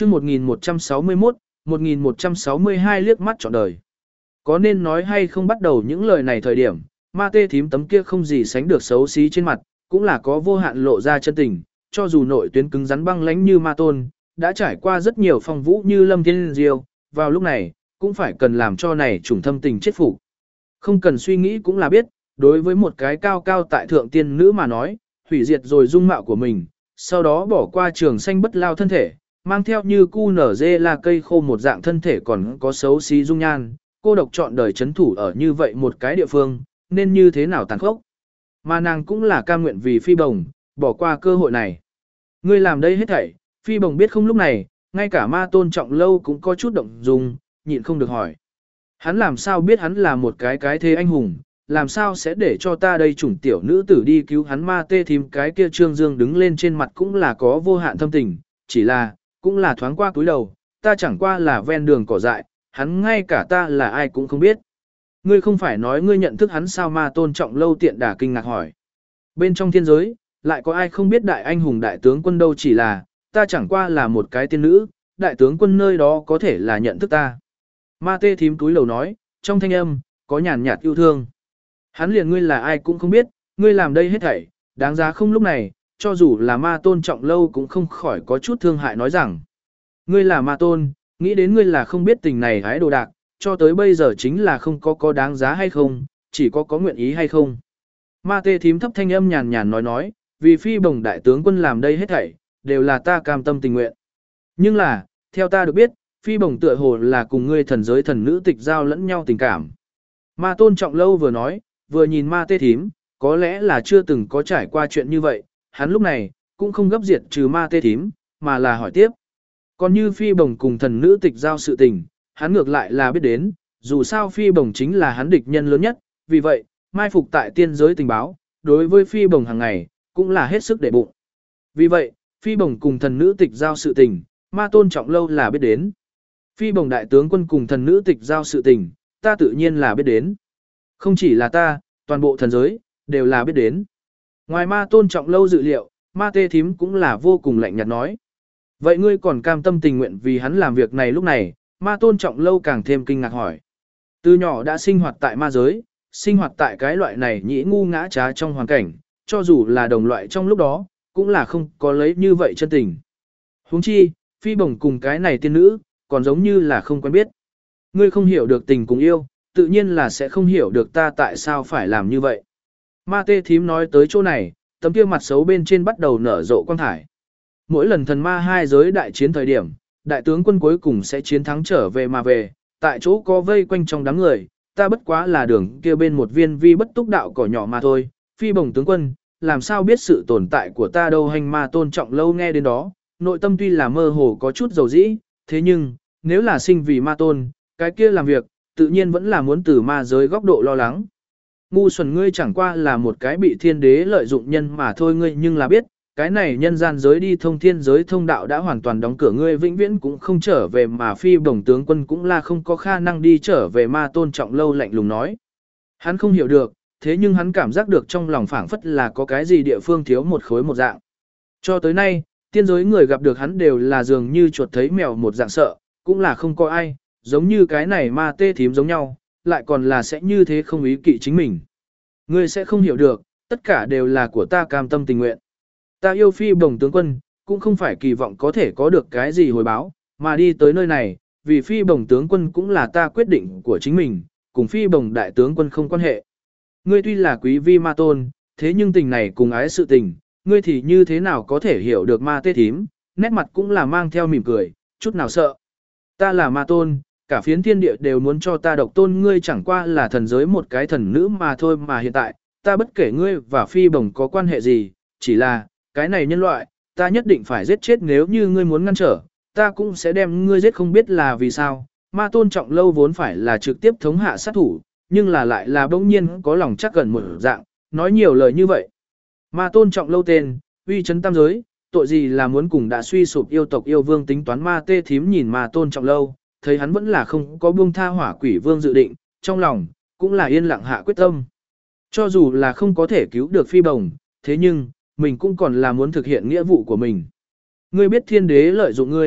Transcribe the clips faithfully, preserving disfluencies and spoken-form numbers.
chương một nghìn một trăm sáu mươi mốt, một nghìn một trăm sáu mươi hai liếc mắt trọn đời. Có nên nói hay không bắt đầu những lời này thời điểm, ma tê thím tấm kia không gì sánh được xấu xí trên mặt, cũng là có vô hạn lộ ra chân tình, cho dù nội tuyến cứng rắn băng lãnh như ma tôn, đã trải qua rất nhiều phong vũ như lâm thiên diêu, vào lúc này, cũng phải cần làm cho này trùng thâm tình chết phục. Không cần suy nghĩ cũng là biết, đối với một cái cao cao tại thượng tiên nữ mà nói, hủy diệt rồi dung mạo của mình, sau đó bỏ qua trường xanh bất lao thân thể, mang theo như cu nở dê là cây khô một dạng thân thể còn có xấu xí dung nhan, cô độc chọn đời chấn thủ ở như vậy một cái địa phương, nên như thế nào tàn khốc. Mà nàng cũng là cam nguyện vì phi bồng, bỏ qua cơ hội này. Ngươi làm đây hết thảy, phi bồng biết không lúc này, ngay cả ma tôn trọng lâu cũng có chút động dung, nhịn không được hỏi. Hắn làm sao biết hắn là một cái cái thế anh hùng, làm sao sẽ để cho ta đây chủng tiểu nữ tử đi cứu hắn ma tê thím cái kia trương dương đứng lên trên mặt cũng là có vô hạn thâm tình, chỉ là, cũng là thoáng qua cúi đầu, ta chẳng qua là ven đường cỏ dại, hắn ngay cả ta là ai cũng không biết. Ngươi không phải nói ngươi nhận thức hắn sao ma tôn trọng lâu tiện đả kinh ngạc hỏi. Bên trong thiên giới, lại có ai không biết đại anh hùng đại tướng quân đâu chỉ là, ta chẳng qua là một cái tiên nữ, đại tướng quân nơi đó có thể là nhận thức ta. Ma tê thím túi lầu nói, trong thanh âm, có nhàn nhạt yêu thương. Hắn liền ngươi là ai cũng không biết, ngươi làm đây hết thảy, đáng giá không lúc này, cho dù là ma tôn trọng lâu cũng không khỏi có chút thương hại nói rằng. Ngươi là ma tôn, nghĩ đến ngươi là không biết tình này hái đồ đạc, cho tới bây giờ chính là không có có đáng giá hay không, chỉ có có nguyện ý hay không. Ma tê thím thấp thanh âm nhàn nhàn nói nói, vì phi bồng đại tướng quân làm đây hết thảy, đều là ta cam tâm tình nguyện. Nhưng là, theo ta được biết, phi bồng tựa hồ là cùng ngươi thần giới thần nữ tịch giao lẫn nhau tình cảm. Ma tôn trọng lâu vừa nói, vừa nhìn ma tê thím, có lẽ là chưa từng có trải qua chuyện như vậy, hắn lúc này, cũng không gấp diệt trừ ma tê thím, mà là hỏi tiếp. Còn như phi bồng cùng thần nữ tịch giao sự tình, hắn ngược lại là biết đến, dù sao phi bồng chính là hắn địch nhân lớn nhất, vì vậy, mai phục tại tiên giới tình báo, đối với phi bồng hàng ngày, cũng là hết sức để bụng. Vì vậy, phi bồng cùng thần nữ tịch giao sự tình, ma tôn trọng lâu là biết đến. Phi bồng đại tướng quân cùng thần nữ tịch giao sự tình, ta tự nhiên là biết đến. Không chỉ là ta, toàn bộ thần giới, đều là biết đến. Ngoài ma tôn trọng lâu dự liệu, ma tê thím cũng là vô cùng lạnh nhạt nói. Vậy ngươi còn cam tâm tình nguyện vì hắn làm việc này lúc này, ma tôn trọng lâu càng thêm kinh ngạc hỏi. Từ nhỏ đã sinh hoạt tại ma giới, sinh hoạt tại cái loại này nhĩ ngu ngã trá trong hoàn cảnh, cho dù là đồng loại trong lúc đó, cũng là không có lấy như vậy chân tình. Huống chi, phi bổng cùng cái này tiên nữ, còn giống như là không quen biết. Ngươi không hiểu được tình cùng yêu, tự nhiên là sẽ không hiểu được ta tại sao phải làm như vậy. Ma tê thím nói tới chỗ này, tấm kia mặt xấu bên trên bắt đầu nở rộ quang thải. Mỗi lần thần ma hai giới đại chiến thời điểm, đại tướng quân cuối cùng sẽ chiến thắng trở về mà về, tại chỗ có vây quanh trong đám người, ta bất quá là đường kia bên một viên vi bất túc đạo cỏ nhỏ mà thôi, phi bổng tướng quân, làm sao biết sự tồn tại của ta đâu. Hành ma tôn trọng lâu nghe đến đó, nội tâm tuy là mơ hồ có chút dầu dĩ, thế nhưng, nếu là sinh vì ma tôn, cái kia làm việc, tự nhiên vẫn là muốn từ ma giới góc độ lo lắng. Ngu xuẩn ngươi chẳng qua là một cái bị thiên đế lợi dụng nhân mà thôi ngươi, nhưng là biết, cái này nhân gian giới đi thông thiên giới thông đạo đã hoàn toàn đóng cửa, ngươi vĩnh viễn cũng không trở về, mà phi bổng tướng quân cũng là không có khả năng đi trở về. Ma tôn trọng lâu lạnh lùng nói. Hắn không hiểu được, thế nhưng hắn cảm giác được trong lòng phảng phất là có cái gì địa phương thiếu một khối một dạng. Cho tới nay, tiên giới người gặp được hắn đều là dường như chuột thấy mèo một dạng sợ, cũng là không có ai, giống như cái này ma tê thím giống nhau, lại còn là sẽ như thế không ý kỵ chính mình. Ngươi sẽ không hiểu được, tất cả đều là của ta cam tâm tình nguyện. Ta yêu phi bổng tướng quân, cũng không phải kỳ vọng có thể có được cái gì hồi báo, mà đi tới nơi này, vì phi bổng tướng quân cũng là ta quyết định của chính mình, cùng phi bổng đại tướng quân không quan hệ. Ngươi tuy là quý vi ma tôn, thế nhưng tình này cùng ái sự tình, ngươi thì như thế nào có thể hiểu được. Ma tê thím, nét mặt cũng là mang theo mỉm cười, chút nào sợ. Ta là ma tôn, cả phiến thiên địa đều muốn cho ta độc tôn ngươi, chẳng qua là thần giới một cái thần nữ mà thôi, mà hiện tại, ta bất kể ngươi và phi bổng có quan hệ gì, chỉ là, cái này nhân loại, ta nhất định phải giết chết, nếu như ngươi muốn ngăn trở, ta cũng sẽ đem ngươi giết, không biết là vì sao. Ma tôn trọng lâu vốn phải là trực tiếp thống hạ sát thủ, nhưng là lại là bỗng nhiên có lòng chắc gần một dạng, nói nhiều lời như vậy. Ma tôn trọng lâu tên, uy chấn tam giới, tội gì là muốn cùng đã suy sụp yêu tộc yêu vương tính toán. Ma tê thím nhìn ma tôn trọng lâu, thấy hắn vẫn là không có buông tha hỏa quỷ vương dự định, trong lòng, cũng là yên lặng hạ quyết tâm. Cho dù là không có thể cứu được phi bồng, thế nhưng, mình cũng còn là muốn thực hiện nghĩa vụ của mình. Ngươi biết thiên đế lợi dụng ngươi,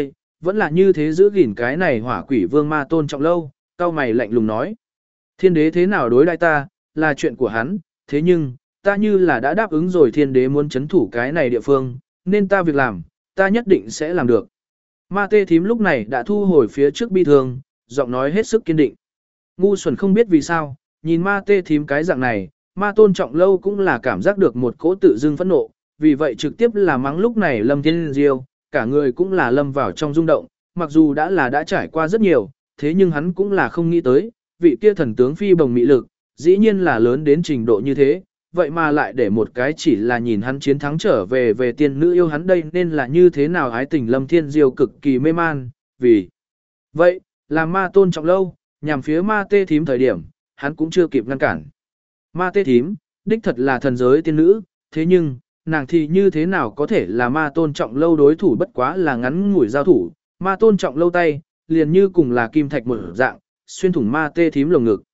vẫn là như thế giữ gìn cái này hỏa quỷ vương ma tôn trọng lâu, cao mày lạnh lùng nói. Thiên đế thế nào đối đãi ta, là chuyện của hắn, thế nhưng, ta như là đã đáp ứng rồi thiên đế muốn chấn thủ cái này địa phương, nên ta việc làm, ta nhất định sẽ làm được. Ma tê thím lúc này đã thu hồi phía trước bi thương, giọng nói hết sức kiên định. Ngu xuẩn không biết vì sao, nhìn ma tê thím cái dạng này, ma tôn trọng lâu cũng là cảm giác được một cỗ tự dưng phẫn nộ, vì vậy trực tiếp là mắng lúc này Lâm Thiên Diêu, cả người cũng là lâm vào trong rung động, mặc dù đã là đã trải qua rất nhiều, thế nhưng hắn cũng là không nghĩ tới, vị kia thần tướng phi bồng mị lực, dĩ nhiên là lớn đến trình độ như thế, vậy mà lại để một cái chỉ là nhìn hắn chiến thắng trở về về tiên nữ yêu hắn đây nên là như thế nào ái tình Lâm Thiên Diêu cực kỳ mê man, vì vậy, làm ma tôn trọng lâu, nhằm phía ma tê thím thời điểm, hắn cũng chưa kịp ngăn cản. Ma tê thím, đích thật là thần giới tiên nữ, thế nhưng, nàng thì như thế nào có thể là ma tôn trọng lâu đối thủ bất quá là ngắn ngủi giao thủ, ma tôn trọng lâu tay, liền như cùng là kim thạch một dạng, xuyên thủng ma tê thím lồng ngực.